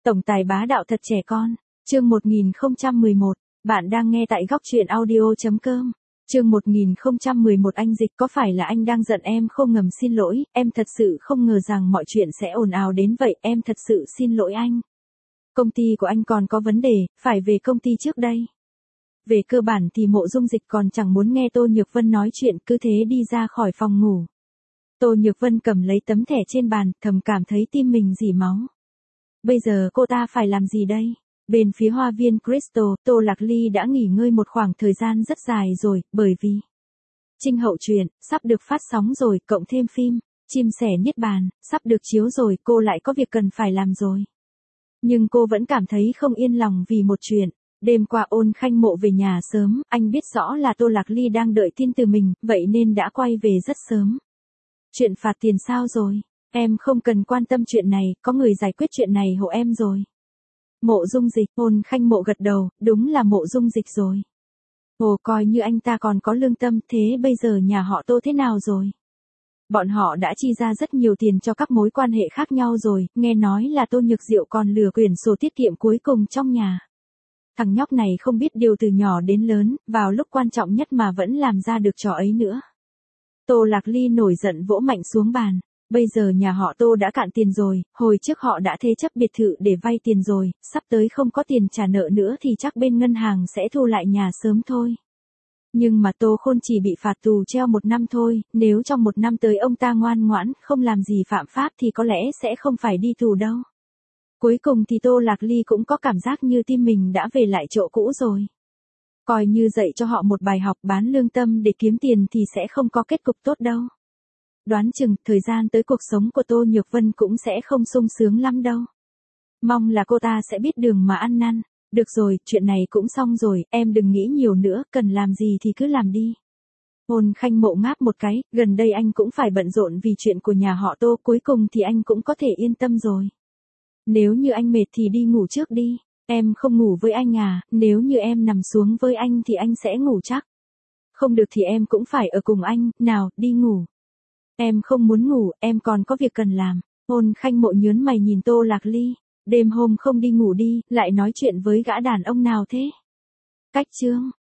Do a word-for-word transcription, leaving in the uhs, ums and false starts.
Tổng tài bá đạo thật trẻ con. Chương một nghìn không trăm mười một. Bạn đang nghe tại góc truyện audio chấm com. Chương một nghìn không trăm mười một. Anh Dịch, có phải là anh đang giận em không? Ngầm xin lỗi, em thật sự không ngờ rằng mọi chuyện sẽ ồn ào đến vậy, em thật sự xin lỗi anh. Công ty của anh còn có vấn đề, phải về công ty trước đây. Về cơ bản thì Mộ Dung Dịch còn chẳng muốn nghe Tô Nhược Vân nói chuyện, cứ thế đi ra khỏi phòng ngủ. Tô Nhược Vân cầm lấy tấm thẻ trên bàn, thầm cảm thấy tim mình rỉ máu. Bây giờ cô ta phải làm gì đây? Bên phía Hoa viên Crystal, Tô Lạc Ly đã nghỉ ngơi một khoảng thời gian rất dài rồi, bởi vì Trinh Hậu Truyện sắp được phát sóng rồi, cộng thêm phim Chim Sẻ Niết Bàn sắp được chiếu rồi, cô lại có việc cần phải làm rồi. Nhưng cô vẫn cảm thấy không yên lòng vì một chuyện. Đêm qua Ôn Khanh Mộ về nhà sớm, anh biết rõ là Tô Lạc Ly đang đợi tin từ mình, vậy nên đã quay về rất sớm. Chuyện phạt tiền sao rồi? Em không cần quan tâm chuyện này, có người giải quyết chuyện này hộ em rồi. Mộ Dung Dịch. Ôn Khanh Mộ gật đầu, đúng là Mộ Dung Dịch rồi. Ồ, coi như anh ta còn có lương tâm, thế bây giờ nhà họ Tô thế nào rồi? Bọn họ đã chi ra rất nhiều tiền cho các mối quan hệ khác nhau rồi, nghe nói là Tô Nhược Diệu còn lừa quyển sổ tiết kiệm cuối cùng trong nhà. Thằng nhóc này không biết điều từ nhỏ đến lớn, vào lúc quan trọng nhất mà vẫn làm ra được trò ấy nữa. Tô Lạc Ly nổi giận vỗ mạnh xuống bàn. Bây giờ nhà họ Tô đã cạn tiền rồi, hồi trước họ đã thế chấp biệt thự để vay tiền rồi, sắp tới không có tiền trả nợ nữa thì chắc bên ngân hàng sẽ thu lại nhà sớm thôi. Nhưng mà Tô Khôn chỉ bị phạt tù treo một năm thôi, nếu trong một năm tới ông ta ngoan ngoãn, không làm gì phạm pháp thì có lẽ sẽ không phải đi tù đâu. Cuối cùng thì Tô Lạc Ly cũng có cảm giác như tim mình đã về lại chỗ cũ rồi. Coi như dạy cho họ một bài học, bán lương tâm để kiếm tiền thì sẽ không có kết cục tốt đâu. Đoán chừng, thời gian tới cuộc sống của Tô Nhược Vân cũng sẽ không sung sướng lắm đâu. Mong là cô ta sẽ biết đường mà ăn năn. Được rồi, chuyện này cũng xong rồi, em đừng nghĩ nhiều nữa, cần làm gì thì cứ làm đi. Ôn Khanh Mộ ngáp một cái, gần đây anh cũng phải bận rộn vì chuyện của nhà họ Tô, cuối cùng thì anh cũng có thể yên tâm rồi. Nếu như anh mệt thì đi ngủ trước đi. Em không ngủ với anh à? Nếu như em nằm xuống với anh thì anh sẽ ngủ chắc. Không được thì em cũng phải ở cùng anh, nào, đi ngủ. Em không muốn ngủ, em còn có việc cần làm. Ôn Khanh Mộ nhớn mày nhìn Tô Lạc Ly. Đêm hôm không đi ngủ đi, lại nói chuyện với gã đàn ông nào thế? Cách chương.